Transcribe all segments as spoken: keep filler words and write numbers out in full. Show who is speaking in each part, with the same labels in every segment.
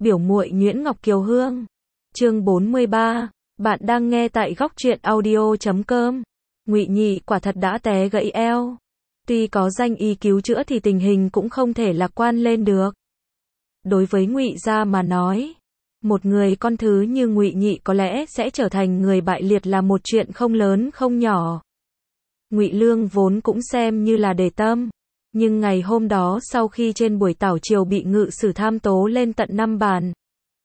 Speaker 1: Biểu muội Nguyễn Ngọc Kiều Hương. Chương bốn mươi ba. Bạn đang nghe tại góc truyện audio chấm com. Ngụy Nhị quả thật đã té gãy eo. Tuy có danh y cứu chữa thì tình hình cũng không thể lạc quan lên được. Đối với Ngụy gia mà nói, một người con thứ như Ngụy Nhị có lẽ sẽ trở thành người bại liệt là một chuyện không lớn không nhỏ. Ngụy Lương vốn cũng xem như là để tâm, nhưng ngày hôm đó sau khi trên buổi tảo triều bị ngự sử tham tố lên tận năm bản,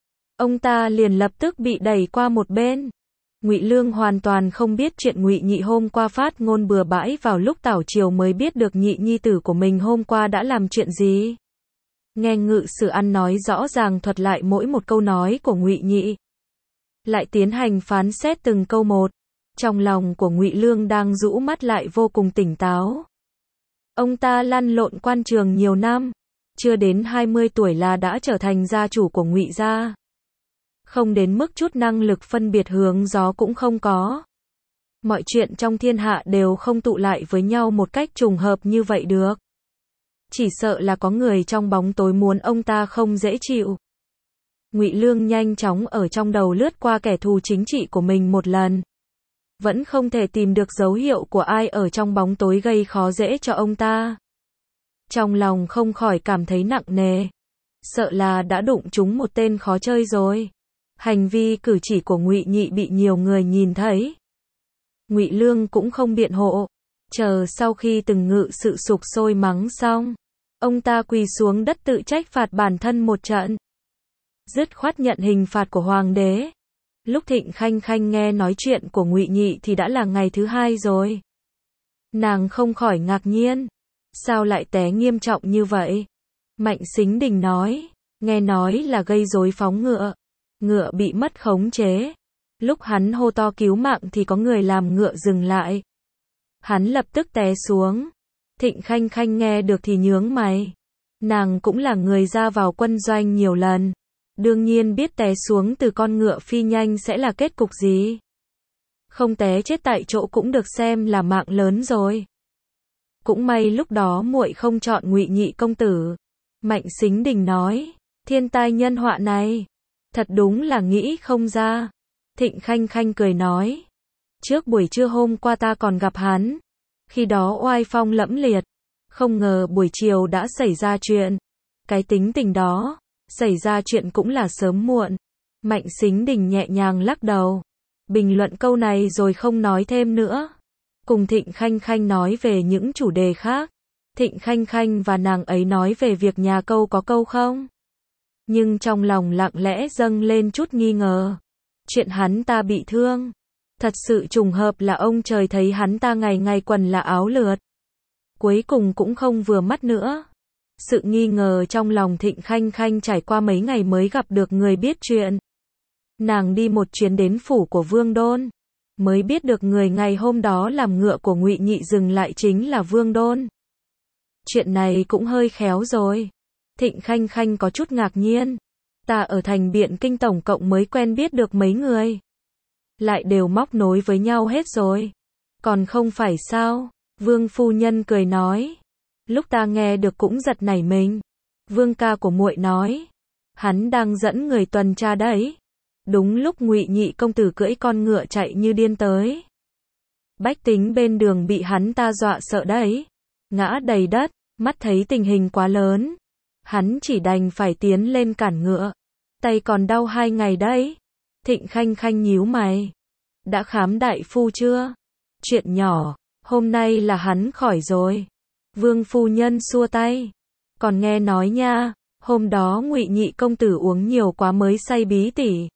Speaker 1: ông ta liền lập tức bị đẩy qua một bên. Ngụy Lương hoàn toàn không biết chuyện Ngụy Nhị hôm qua phát ngôn bừa bãi, vào lúc tảo triều mới biết được Nhị nhi tử của mình hôm qua đã làm chuyện gì. Nghe ngự sử ăn nói rõ ràng thuật lại mỗi một câu nói của Ngụy Nhị, lại tiến hành phán xét từng câu một. Trong lòng của Ngụy Lương đang rũ mắt lại vô cùng tỉnh táo. Ông ta lăn lộn quan trường nhiều năm, chưa đến hai mươi tuổi là đã trở thành gia chủ của Ngụy gia. Không đến mức chút năng lực phân biệt hướng gió cũng không có. Mọi chuyện trong thiên hạ đều không tụ lại với nhau một cách trùng hợp như vậy được. Chỉ sợ là có người trong bóng tối muốn ông ta không dễ chịu. Ngụy Lương nhanh chóng ở trong đầu lướt qua kẻ thù chính trị của mình một lần. Vẫn không thể tìm được dấu hiệu của ai ở trong bóng tối gây khó dễ cho ông ta. Trong lòng không khỏi cảm thấy nặng nề. Sợ là đã đụng trúng một tên khó chơi rồi. Hành vi cử chỉ của Ngụy Nhị bị nhiều người nhìn thấy. Ngụy Lương cũng không biện hộ. Chờ sau khi từng ngự sự sục sôi mắng xong, ông ta quỳ xuống đất tự trách phạt bản thân một trận. Dứt khoát nhận hình phạt của hoàng đế. Lúc Thịnh Khanh Khanh nghe nói chuyện của Ngụy Nhị thì đã là ngày thứ hai rồi. Nàng không khỏi ngạc nhiên. Sao lại té nghiêm trọng như vậy? Mạnh Sính Đình nói, nghe nói là gây rối phóng ngựa. Ngựa bị mất khống chế. Lúc hắn hô to cứu mạng thì có người làm ngựa dừng lại. Hắn lập tức té xuống. Thịnh Khanh Khanh nghe được thì nhướng mày. Nàng cũng là người ra vào quân doanh nhiều lần. Đương nhiên biết té xuống từ con ngựa phi nhanh sẽ là kết cục gì. Không té chết tại chỗ cũng được xem là mạng lớn rồi. Cũng may lúc đó muội không chọn Ngụy Nhị công tử. Mạnh Sính Đình nói, thiên tai nhân họa này, thật đúng là nghĩ không ra. Thịnh Khanh Khanh cười nói, trước buổi trưa hôm qua ta còn gặp hắn. Khi đó oai phong lẫm liệt. Không ngờ buổi chiều đã xảy ra chuyện. Cái tính tình đó, xảy ra chuyện cũng là sớm muộn. Mạnh Sính Đình nhẹ nhàng lắc đầu. Bình luận câu này rồi không nói thêm nữa. Cùng Thịnh Khanh Khanh nói về những chủ đề khác. Thịnh Khanh Khanh và nàng ấy nói về việc nhà câu có câu không. Nhưng trong lòng lặng lẽ dâng lên chút nghi ngờ. Chuyện hắn ta bị thương. Thật sự trùng hợp là ông trời thấy hắn ta ngày ngày quần là áo lượt. Cuối cùng cũng không vừa mắt nữa. Sự nghi ngờ trong lòng Thịnh Khanh Khanh trải qua mấy ngày mới gặp được người biết chuyện. Nàng đi một chuyến đến phủ của Vương Đôn, mới biết được người ngày hôm đó làm ngựa của Ngụy Nhị dừng lại chính là Vương Đôn. Chuyện này cũng hơi khéo rồi. Thịnh Khanh Khanh có chút ngạc nhiên. Ta ở thành Biện Kinh tổng cộng mới quen biết được mấy người. Lại đều móc nối với nhau hết rồi. Còn không phải sao? Vương phu nhân cười nói. Lúc ta nghe được cũng giật nảy mình. Vương ca của muội nói, hắn đang dẫn người tuần tra đấy. Đúng lúc Ngụy Nhị công tử cưỡi con ngựa chạy như điên tới. Bách tính bên đường bị hắn ta dọa sợ đấy. Ngã đầy đất, mắt thấy tình hình quá lớn. Hắn chỉ đành phải tiến lên cản ngựa. Tay còn đau hai ngày đấy. Thịnh Khanh Khanh nhíu mày. Đã khám đại phu chưa? Chuyện nhỏ, hôm nay là hắn khỏi rồi. Vương phu nhân xua tay. Còn nghe nói nha, hôm đó Ngụy Nhị công tử uống nhiều quá mới say bí tỉ.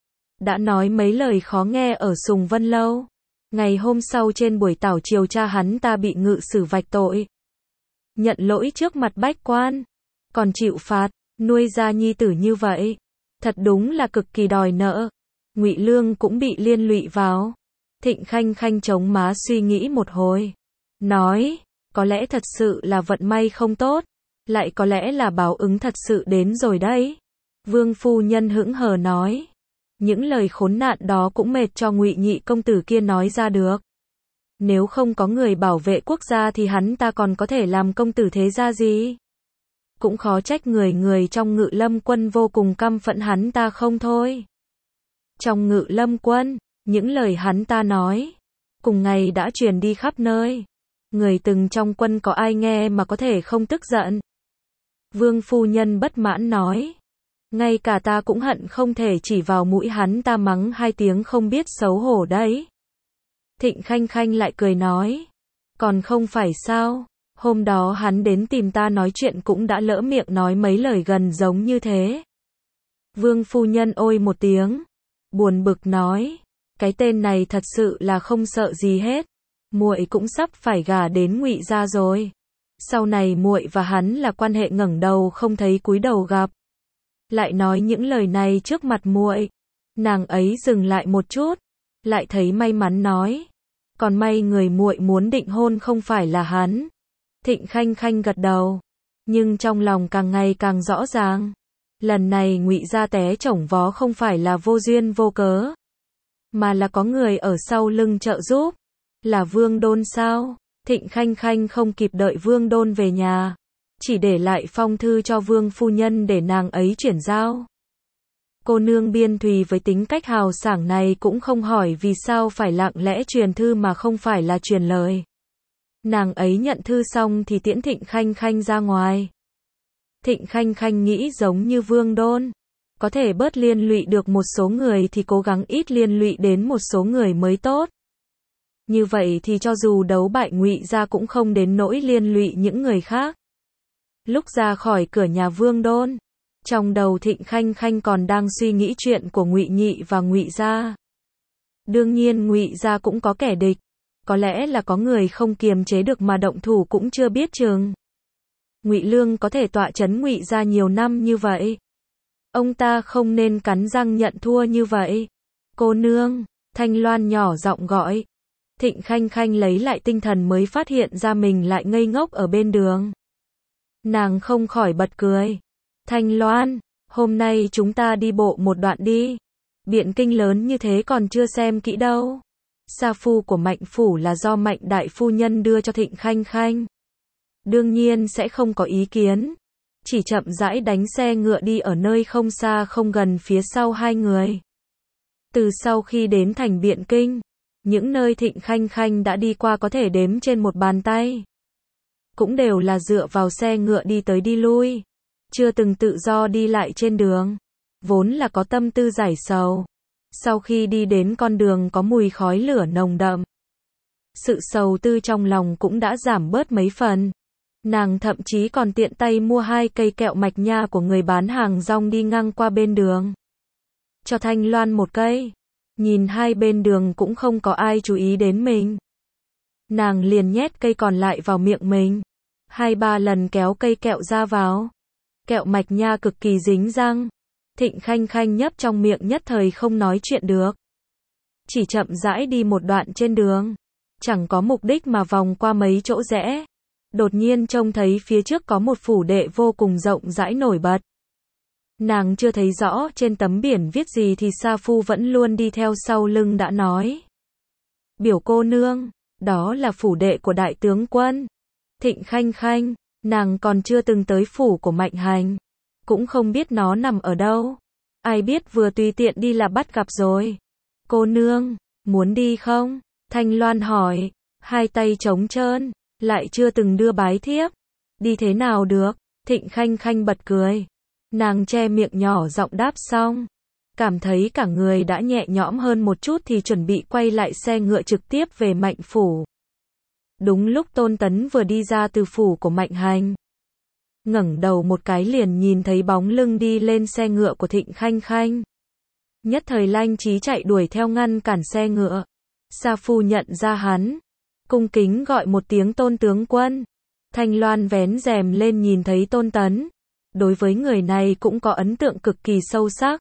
Speaker 1: Đã nói mấy lời khó nghe ở Sùng Vân Lâu. Ngày hôm sau trên buổi tảo triều cha hắn ta bị ngự sử vạch tội. Nhận lỗi trước mặt bách quan. Còn chịu phạt, nuôi ra nhi tử như vậy. Thật đúng là cực kỳ đòi nợ. Ngụy Lương cũng bị liên lụy vào. Thịnh Khanh Khanh chống má suy nghĩ một hồi. Nói, có lẽ thật sự là vận may không tốt. Lại có lẽ là báo ứng thật sự đến rồi đấy. Vương phu nhân hững hờ nói. Những lời khốn nạn đó cũng mệt cho Ngụy Nhị công tử kia nói ra được. Nếu không có người bảo vệ quốc gia thì hắn ta còn có thể làm công tử thế gia gì? Cũng khó trách người người trong Ngự Lâm quân vô cùng căm phẫn hắn ta không thôi. Trong Ngự Lâm quân, những lời hắn ta nói, cùng ngày đã truyền đi khắp nơi. Người từng trong quân có ai nghe mà có thể không tức giận. Vương phu nhân bất mãn nói. Ngay cả ta cũng hận không thể chỉ vào mũi hắn ta mắng hai tiếng không biết xấu hổ đấy. Thịnh Khanh Khanh lại cười nói. Còn không phải sao, hôm đó hắn đến tìm ta nói chuyện cũng đã lỡ miệng nói mấy lời gần giống như thế. Vương phu nhân ôi một tiếng, buồn bực nói. Cái tên này thật sự là không sợ gì hết. Muội cũng sắp phải gả đến Ngụy gia rồi. Sau này muội và hắn là quan hệ ngẩng đầu không thấy cúi đầu gặp. Lại nói những lời này trước mặt muội. Nàng ấy dừng lại một chút, lại thấy may mắn nói, còn may người muội muốn định hôn không phải là hắn. Thịnh Khanh Khanh gật đầu, nhưng trong lòng càng ngày càng rõ ràng, lần này Ngụy gia té chổng vó không phải là vô duyên vô cớ, mà là có người ở sau lưng trợ giúp. Là Vương Đôn sao? Thịnh Khanh Khanh không kịp đợi Vương Đôn về nhà, chỉ để lại phong thư cho Vương phu nhân để nàng ấy chuyển giao. Cô nương Biên Thùy với tính cách hào sảng này cũng không hỏi vì sao phải lặng lẽ truyền thư mà không phải là truyền lời. Nàng ấy nhận thư xong thì tiễn Thịnh Khanh Khanh ra ngoài. Thịnh Khanh Khanh nghĩ giống như Vương Đôn, có thể bớt liên lụy được một số người thì cố gắng ít liên lụy đến một số người mới tốt. Như vậy thì cho dù đấu bại Ngụy gia cũng không đến nỗi liên lụy những người khác. Lúc ra khỏi cửa nhà Vương Đôn, trong đầu Thịnh Khanh Khanh còn đang suy nghĩ chuyện của Ngụy Nhị và Ngụy gia. Đương nhiên Ngụy gia cũng có kẻ địch, có lẽ là có người không kiềm chế được mà động thủ cũng chưa biết chừng. Ngụy Lương có thể tọa trấn Ngụy gia nhiều năm như vậy, ông ta không nên cắn răng nhận thua như vậy. Cô nương, Thanh Loan nhỏ giọng gọi. Thịnh Khanh Khanh lấy lại tinh thần mới phát hiện ra mình lại ngây ngốc ở bên đường. Nàng không khỏi bật cười. Thanh Loan, hôm nay chúng ta đi bộ một đoạn đi. Biện kinh lớn như thế còn chưa xem kỹ đâu. Sa phu của Mạnh phủ là do Mạnh đại phu nhân đưa cho Thịnh Khanh Khanh. Đương nhiên sẽ không có ý kiến. Chỉ chậm rãi đánh xe ngựa đi ở nơi không xa không gần phía sau hai người. Từ sau khi đến thành Biện Kinh, những nơi Thịnh Khanh Khanh đã đi qua có thể đếm trên một bàn tay. Cũng đều là dựa vào xe ngựa đi tới đi lui, chưa từng tự do đi lại trên đường. Vốn là có tâm tư giải sầu, sau khi đi đến con đường có mùi khói lửa nồng đậm, sự sầu tư trong lòng cũng đã giảm bớt mấy phần. Nàng thậm chí còn tiện tay mua hai cây kẹo mạch nha của người bán hàng rong đi ngang qua bên đường. Cho Thanh Loan một cây. Nhìn hai bên đường cũng không có ai chú ý đến mình. Nàng liền nhét cây còn lại vào miệng mình. Hai ba lần kéo cây kẹo ra vào. Kẹo mạch nha cực kỳ dính răng. Thịnh Khanh Khanh nhấp trong miệng nhất thời không nói chuyện được. Chỉ chậm rãi đi một đoạn trên đường. Chẳng có mục đích mà vòng qua mấy chỗ rẽ. Đột nhiên trông thấy phía trước có một phủ đệ vô cùng rộng rãi nổi bật. Nàng chưa thấy rõ trên tấm biển viết gì thì Sa Phu vẫn luôn đi theo sau lưng đã nói. Biểu cô nương, đó là phủ đệ của đại tướng quân. Thịnh Khanh Khanh, nàng còn chưa từng tới phủ của Mạnh Hành. Cũng không biết nó nằm ở đâu. Ai biết vừa tùy tiện đi là bắt gặp rồi. Cô nương, muốn đi không? Thanh Loan hỏi, hai tay trống trơn, lại chưa từng đưa bái thiếp. Đi thế nào được? Thịnh Khanh Khanh bật cười. Nàng che miệng nhỏ giọng đáp xong, cảm thấy cả người đã nhẹ nhõm hơn một chút thì chuẩn bị quay lại xe ngựa trực tiếp về Mạnh phủ. Đúng lúc Tôn Tấn vừa đi ra từ phủ của Mạnh Hành, ngẩng đầu một cái liền nhìn thấy bóng lưng đi lên xe ngựa của Thịnh Khanh Khanh. Nhất thời Lanh Chí chạy đuổi theo ngăn cản xe ngựa. Sa Phu nhận ra hắn, cung kính gọi một tiếng Tôn tướng quân. Thanh Loan vén rèm lên nhìn thấy Tôn Tấn. Đối với người này cũng có ấn tượng cực kỳ sâu sắc.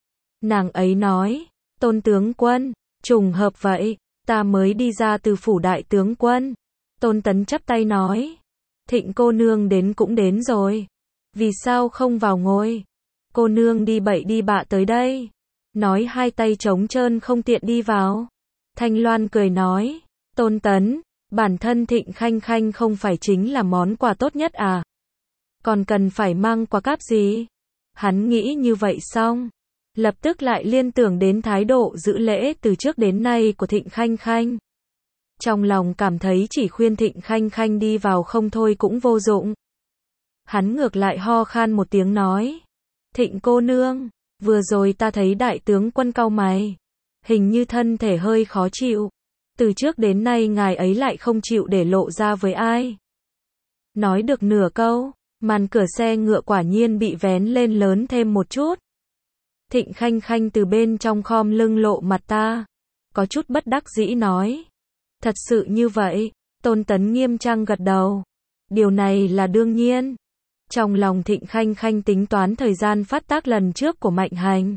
Speaker 1: Nàng ấy nói, Tôn tướng quân, trùng hợp vậy, ta mới đi ra từ phủ đại tướng quân. Tôn Tấn chắp tay nói, Thịnh cô nương đến cũng đến rồi, vì sao không vào ngồi? Cô nương đi bậy đi bạ tới đây, nói hai tay trống trơn không tiện đi vào. Thanh Loan cười nói, Tôn Tấn, bản thân Thịnh Khanh Khanh không phải chính là món quà tốt nhất à? Còn cần phải mang quà cáp gì? Hắn nghĩ như vậy xong, lập tức lại liên tưởng đến thái độ giữ lễ từ trước đến nay của Thịnh Khanh Khanh. Trong lòng cảm thấy chỉ khuyên Thịnh Khanh Khanh đi vào không thôi cũng vô dụng. Hắn ngược lại ho khan một tiếng nói. Thịnh cô nương, vừa rồi ta thấy đại tướng quân cau mày. Hình như thân thể hơi khó chịu. Từ trước đến nay ngài ấy lại không chịu để lộ ra với ai. Nói được nửa câu, màn cửa xe ngựa quả nhiên bị vén lên lớn thêm một chút. Thịnh Khanh Khanh từ bên trong khom lưng lộ mặt ta. Có chút bất đắc dĩ nói. Thật sự như vậy, Tôn Tấn nghiêm trang gật đầu. Điều này là đương nhiên. Trong lòng Thịnh Khanh Khanh tính toán thời gian phát tác lần trước của Mạnh Hành.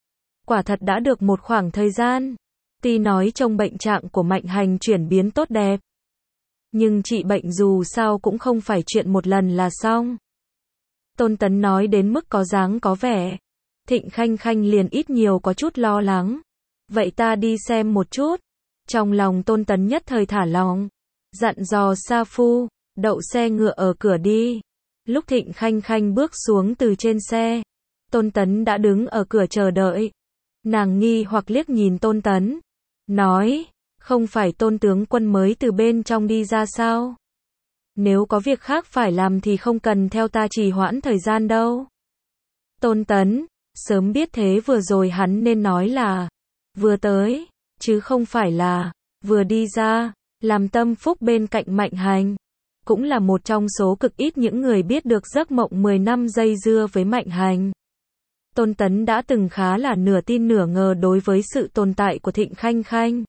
Speaker 1: Quả thật đã được một khoảng thời gian. Tuy nói trong bệnh trạng của Mạnh Hành chuyển biến tốt đẹp. Nhưng trị bệnh dù sao cũng không phải chuyện một lần là xong. Tôn Tấn nói đến mức có dáng có vẻ. Thịnh Khanh Khanh liền ít nhiều có chút lo lắng. Vậy ta đi xem một chút. Trong lòng Tôn Tấn nhất thời thả lòng. Dặn dò Sa Phu, đậu xe ngựa ở cửa đi. Lúc Thịnh Khanh Khanh bước xuống từ trên xe, Tôn Tấn đã đứng ở cửa chờ đợi. Nàng nghi hoặc liếc nhìn Tôn Tấn. Nói, không phải Tôn tướng quân mới từ bên trong đi ra sao? Nếu có việc khác phải làm thì không cần theo ta trì hoãn thời gian đâu. Tôn Tấn, sớm biết thế vừa rồi hắn nên nói là, vừa tới, chứ không phải là, vừa đi ra, làm tâm phúc bên cạnh Mạnh Hành. Cũng là một trong số cực ít những người biết được giấc mộng mười năm dây dưa với Mạnh Hành. Tôn Tấn đã từng khá là nửa tin nửa ngờ đối với sự tồn tại của Thịnh Khanh Khanh.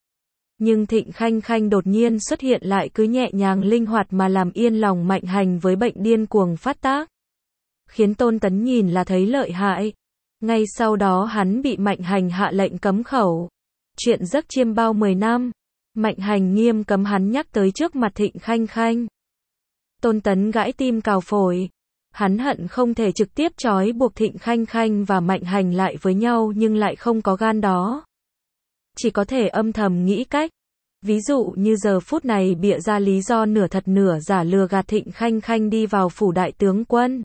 Speaker 1: Nhưng Thịnh Khanh Khanh đột nhiên xuất hiện lại cứ nhẹ nhàng linh hoạt mà làm yên lòng Mạnh Hành với bệnh điên cuồng phát tác. Khiến Tôn Tấn nhìn là thấy lợi hại. Ngay sau đó hắn bị Mạnh Hành hạ lệnh cấm khẩu. Chuyện giấc chiêm bao mười năm. Mạnh Hành nghiêm cấm hắn nhắc tới trước mặt Thịnh Khanh Khanh. Tôn Tấn gãi tim cào phổi. Hắn hận không thể trực tiếp trói buộc Thịnh Khanh Khanh và Mạnh Hành lại với nhau nhưng lại không có gan đó. Chỉ có thể âm thầm nghĩ cách. Ví dụ như giờ phút này bịa ra lý do nửa thật nửa giả lừa gạt Thịnh Khanh Khanh đi vào phủ đại tướng quân.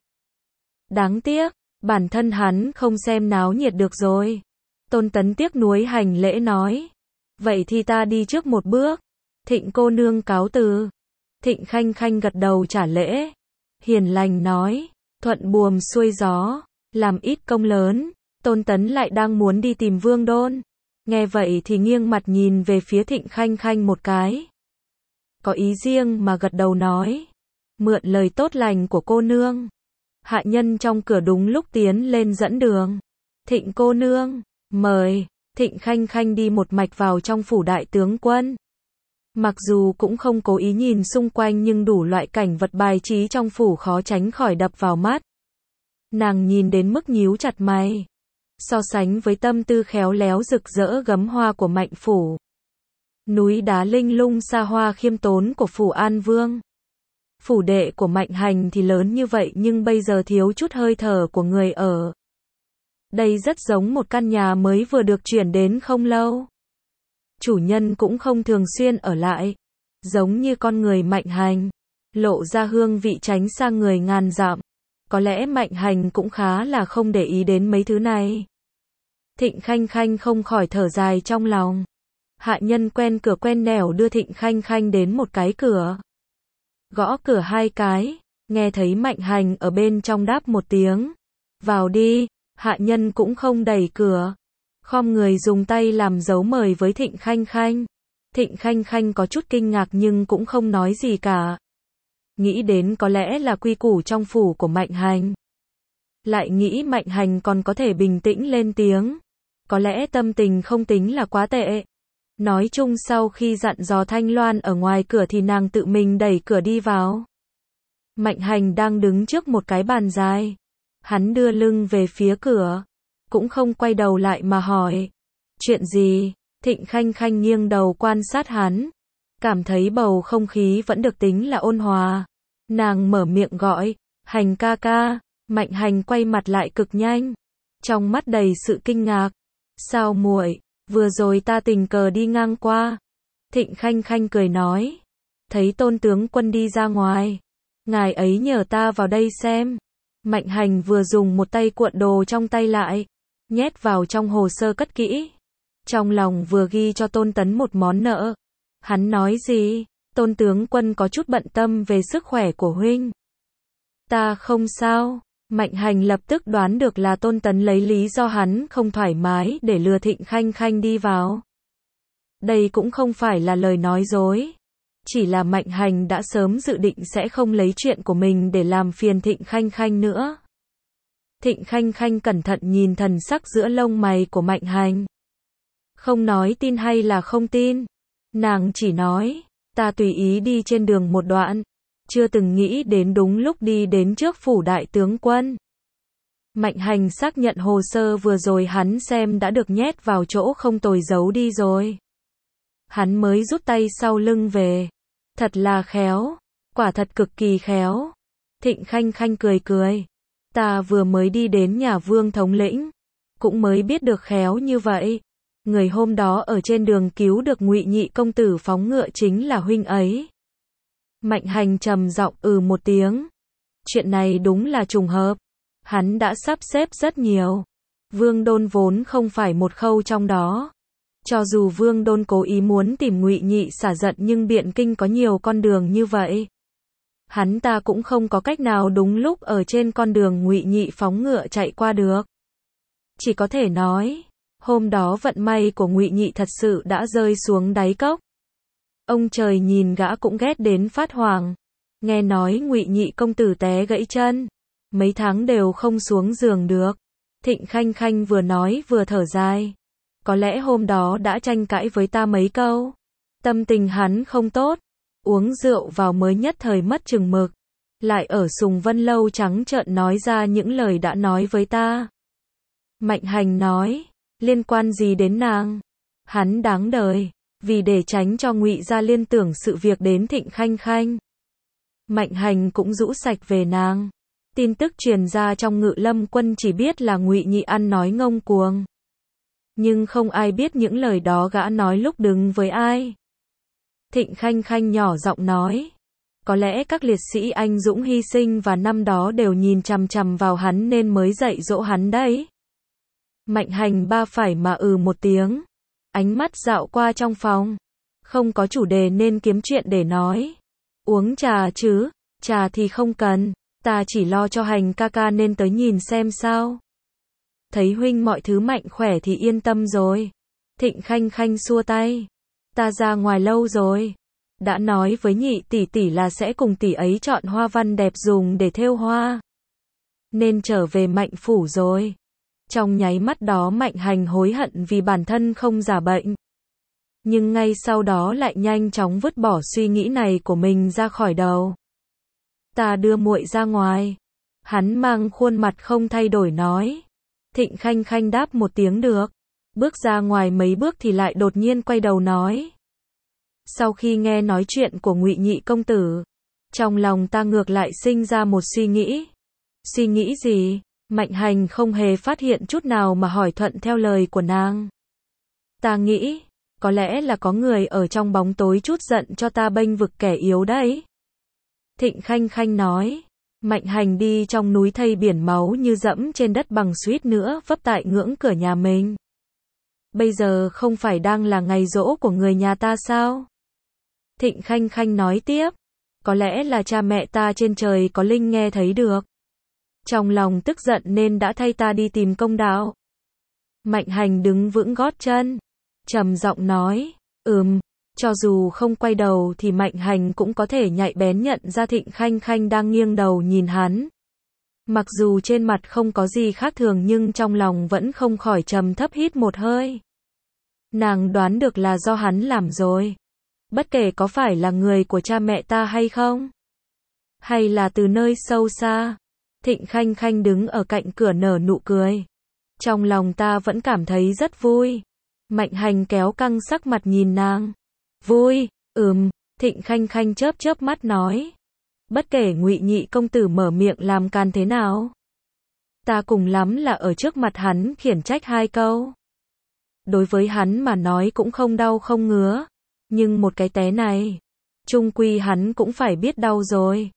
Speaker 1: Đáng tiếc, bản thân hắn không xem náo nhiệt được rồi. Tôn Tấn tiếc nuối hành lễ nói. Vậy thì ta đi trước một bước. Thịnh cô nương cáo từ. Thịnh Khanh Khanh gật đầu trả lễ. Hiền lành nói. Thuận buồm xuôi gió. Làm ít công lớn. Tôn Tấn lại đang muốn đi tìm Vương Đôn. Nghe vậy thì nghiêng mặt nhìn về phía Thịnh Khanh Khanh một cái. Có ý riêng mà gật đầu nói. Mượn lời tốt lành của cô nương. Hạ nhân trong cửa đúng lúc tiến lên dẫn đường. Thịnh cô nương, mời. Thịnh Khanh Khanh đi một mạch vào trong phủ đại tướng quân. Mặc dù cũng không cố ý nhìn xung quanh nhưng đủ loại cảnh vật bài trí trong phủ khó tránh khỏi đập vào mắt. Nàng nhìn đến mức nhíu chặt mày. So sánh với tâm tư khéo léo rực rỡ gấm hoa của Mạnh phủ. Núi đá linh lung xa hoa khiêm tốn của phủ An Vương. Phủ đệ của Mạnh Hành thì lớn như vậy nhưng bây giờ thiếu chút hơi thở của người ở. Đây rất giống một căn nhà mới vừa được chuyển đến không lâu. Chủ nhân cũng không thường xuyên ở lại. Giống như con người Mạnh Hành. Lộ ra hương vị tránh xa người ngàn dặm. Có lẽ Mạnh Hành cũng khá là không để ý đến mấy thứ này. Thịnh Khanh Khanh không khỏi thở dài trong lòng. Hạ nhân quen cửa quen nẻo đưa Thịnh Khanh Khanh đến một cái cửa. Gõ cửa hai cái, nghe thấy Mạnh Hành ở bên trong đáp một tiếng. Vào đi, hạ nhân cũng không đẩy cửa. Khom người dùng tay làm dấu mời với Thịnh Khanh Khanh. Thịnh Khanh Khanh có chút kinh ngạc nhưng cũng không nói gì cả. Nghĩ đến có lẽ là quy củ trong phủ của Mạnh Hành. Lại nghĩ Mạnh Hành còn có thể bình tĩnh lên tiếng. Có lẽ tâm tình không tính là quá tệ. Nói chung sau khi dặn dò Thanh Loan ở ngoài cửa thì nàng tự mình đẩy cửa đi vào. Mạnh Hành đang đứng trước một cái bàn dài. Hắn đưa lưng về phía cửa. Cũng không quay đầu lại mà hỏi. Chuyện gì? Thịnh Khanh Khanh nghiêng đầu quan sát hắn. Cảm thấy bầu không khí vẫn được tính là ôn hòa. Nàng mở miệng gọi. Hành ca ca. Mạnh Hành quay mặt lại cực nhanh. Trong mắt đầy sự kinh ngạc. Sao muội? Vừa rồi ta tình cờ đi ngang qua. Thịnh Khanh Khanh cười nói. Thấy Tôn tướng quân đi ra ngoài. Ngài ấy nhờ ta vào đây xem. Mạnh Hành vừa dùng một tay cuộn đồ trong tay lại, nhét vào trong hồ sơ cất kỹ. Trong lòng vừa ghi cho Tôn Tấn một món nợ. Hắn nói gì? Tôn tướng quân có chút bận tâm về sức khỏe của huynh. Ta không sao. Mạnh Hành lập tức đoán được là Tôn Tấn lấy lý do hắn không thoải mái để lừa Thịnh Khanh Khanh đi vào. Đây cũng không phải là lời nói dối. Chỉ là Mạnh Hành đã sớm dự định sẽ không lấy chuyện của mình để làm phiền Thịnh Khanh Khanh nữa. Thịnh Khanh Khanh cẩn thận nhìn thần sắc giữa lông mày của Mạnh Hành. Không nói tin hay là không tin. Nàng chỉ nói, ta tùy ý đi trên đường một đoạn. Chưa từng nghĩ đến đúng lúc đi đến trước phủ đại tướng quân. Mạnh Hành xác nhận hồ sơ vừa rồi hắn xem đã được nhét vào chỗ không tồi giấu đi rồi. Hắn mới rút tay sau lưng về. Thật là khéo. Quả thật cực kỳ khéo. Thịnh Khanh Khanh cười cười. Ta vừa mới đi đến nhà Vương thống lĩnh. Cũng mới biết được khéo như vậy. Người hôm đó ở trên đường cứu được Ngụy Nhị công tử phóng ngựa chính là huynh ấy. Mạnh Hành trầm giọng ừ một tiếng. Chuyện này đúng là trùng hợp. Hắn đã sắp xếp rất nhiều. Vương Đôn vốn không phải một khâu trong đó. Cho dù Vương Đôn cố ý muốn tìm Ngụy Nhị xả giận nhưng Biện Kinh có nhiều con đường như vậy. Hắn ta cũng không có cách nào đúng lúc ở trên con đường Ngụy Nhị phóng ngựa chạy qua được. Chỉ có thể nói, hôm đó vận may của Ngụy Nhị thật sự đã rơi xuống đáy cốc. Ông trời nhìn gã cũng ghét đến phát hoảng. Nghe nói Ngụy Nhị công tử té gãy chân, mấy tháng đều không xuống giường được. Thịnh Khanh Khanh vừa nói vừa thở dài. Có lẽ hôm đó đã tranh cãi với ta mấy câu. Tâm tình hắn không tốt. Uống rượu vào mới nhất thời mất chừng mực. Lại ở Sùng Vân Lâu trắng trợn nói ra những lời đã nói với ta. Mạnh Hành nói, liên quan gì đến nàng? Hắn đáng đời. Vì để tránh cho Ngụy gia liên tưởng sự việc đến Thịnh Khanh Khanh. Mạnh Hành cũng rũ sạch về nàng. Tin tức truyền ra trong Ngự Lâm quân chỉ biết là Ngụy Nhị ăn nói ngông cuồng. Nhưng không ai biết những lời đó gã nói lúc đứng với ai. Thịnh Khanh Khanh nhỏ giọng nói. Có lẽ các liệt sĩ anh dũng hy sinh và năm đó đều nhìn chằm chằm vào hắn nên mới dạy dỗ hắn đấy. Mạnh Hành ba phải mà ừ một tiếng. Ánh mắt dạo qua trong phòng. Không có chủ đề nên kiếm chuyện để nói. Uống trà chứ? Trà thì không cần. Ta chỉ lo cho Hành ca ca nên tới nhìn xem sao. Thấy huynh mọi thứ mạnh khỏe thì yên tâm rồi. Thịnh Khanh Khanh xua tay. Ta ra ngoài lâu rồi. Đã nói với Nhị tỷ tỷ là sẽ cùng tỷ ấy chọn hoa văn đẹp dùng để thêu hoa. Nên trở về Mạnh phủ rồi. Trong nháy mắt đó Mạnh Hành hối hận vì bản thân không giả bệnh. Nhưng ngay sau đó lại nhanh chóng vứt bỏ suy nghĩ này của mình ra khỏi đầu. Ta đưa muội ra ngoài. Hắn mang khuôn mặt không thay đổi nói. Thịnh Khanh Khanh đáp một tiếng được. Bước ra ngoài mấy bước thì lại đột nhiên quay đầu nói. Sau khi nghe nói chuyện của Ngụy Nhị công tử, trong lòng ta ngược lại sinh ra một suy nghĩ. Suy nghĩ gì? Mạnh Hành không hề phát hiện chút nào mà hỏi thuận theo lời của nàng. Ta nghĩ, có lẽ là có người ở trong bóng tối trút giận cho ta bênh vực kẻ yếu đấy. Thịnh Khanh Khanh nói. Mạnh Hành đi trong núi thây biển máu như dẫm trên đất bằng suýt nữa vấp tại ngưỡng cửa nhà mình. Bây giờ không phải đang là ngày giỗ của người nhà ta sao? Thịnh Khanh Khanh nói tiếp. Có lẽ là cha mẹ ta trên trời có linh nghe thấy được. Trong lòng tức giận nên đã thay ta đi tìm công đạo. Mạnh Hành đứng vững gót chân. Trầm giọng nói. Ừm. Cho dù không quay đầu thì Mạnh Hành cũng có thể nhạy bén nhận ra Thịnh Khanh Khanh đang nghiêng đầu nhìn hắn. Mặc dù trên mặt không có gì khác thường nhưng trong lòng vẫn không khỏi trầm thấp hít một hơi. Nàng đoán được là do hắn làm rồi. Bất kể có phải là người của cha mẹ ta hay không. Hay là từ nơi sâu xa. Thịnh Khanh Khanh đứng ở cạnh cửa nở nụ cười. Trong lòng ta vẫn cảm thấy rất vui. Mạnh Hành kéo căng sắc mặt nhìn nàng. Vui, ừm, Thịnh Khanh Khanh chớp chớp mắt nói. Bất kể Ngụy Nhị công tử mở miệng làm can thế nào. Ta cùng lắm là ở trước mặt hắn khiển trách hai câu. Đối với hắn mà nói cũng không đau không ngứa. Nhưng một cái té này, chung quy hắn cũng phải biết đau rồi.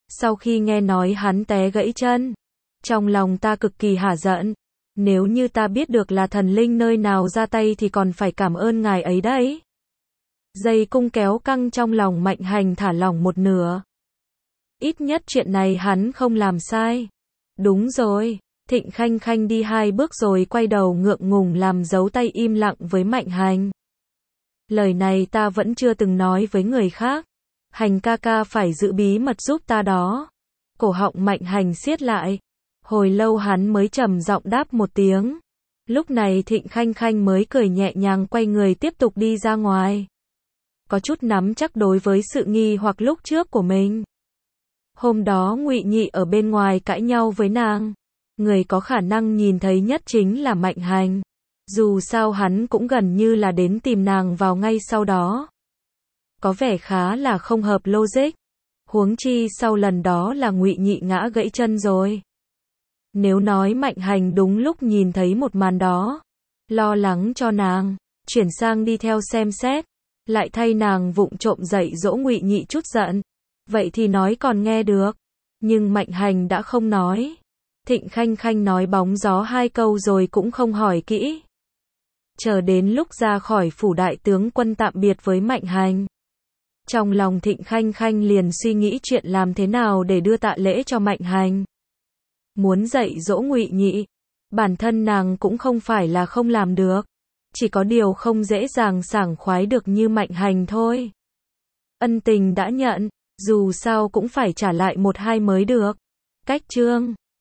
Speaker 1: Sau khi nghe nói hắn té gãy chân, trong lòng ta cực kỳ hả giận. Nếu như ta biết được là thần linh nơi nào ra tay thì còn phải cảm ơn ngài ấy đấy. Dây cung kéo căng trong lòng Mạnh Hành thả lỏng một nửa. Ít nhất chuyện này hắn không làm sai. Đúng rồi, Thịnh Khanh Khanh đi hai bước rồi quay đầu ngượng ngùng làm dấu tay im lặng với Mạnh Hành. Lời này ta vẫn chưa từng nói với người khác. Hành ca ca phải giữ bí mật giúp ta đó. Cổ họng Mạnh Hành siết lại. Hồi lâu hắn mới trầm giọng đáp một tiếng. Lúc này Thịnh Khanh Khanh mới cười nhẹ nhàng quay người tiếp tục đi ra ngoài. Có chút nắm chắc đối với sự nghi hoặc lúc trước của mình. Hôm đó Ngụy Nhị ở bên ngoài cãi nhau với nàng. Người có khả năng nhìn thấy nhất chính là Mạnh Hành. Dù sao hắn cũng gần như là đến tìm nàng vào ngay sau đó. Có vẻ khá là không hợp logic. Huống chi sau lần đó là Ngụy Nhị ngã gãy chân rồi. Nếu nói Mạnh Hành đúng lúc nhìn thấy một màn đó, lo lắng cho nàng, chuyển sang đi theo xem xét, lại thay nàng vụng trộm dạy dỗ Ngụy Nhị chút giận, vậy thì nói còn nghe được. Nhưng Mạnh Hành đã không nói. Thịnh Khanh Khanh nói bóng gió hai câu rồi cũng không hỏi kỹ. Chờ đến lúc ra khỏi phủ đại tướng quân tạm biệt với Mạnh Hành. Trong lòng Thịnh Khanh Khanh liền suy nghĩ chuyện làm thế nào để đưa tạ lễ cho Mạnh Hành. Muốn dạy dỗ Ngụy Nhị, bản thân nàng cũng không phải là không làm được. Chỉ có điều không dễ dàng sảng khoái được như Mạnh Hành thôi. Ân tình đã nhận, dù sao cũng phải trả lại một hai mới được. Cách chương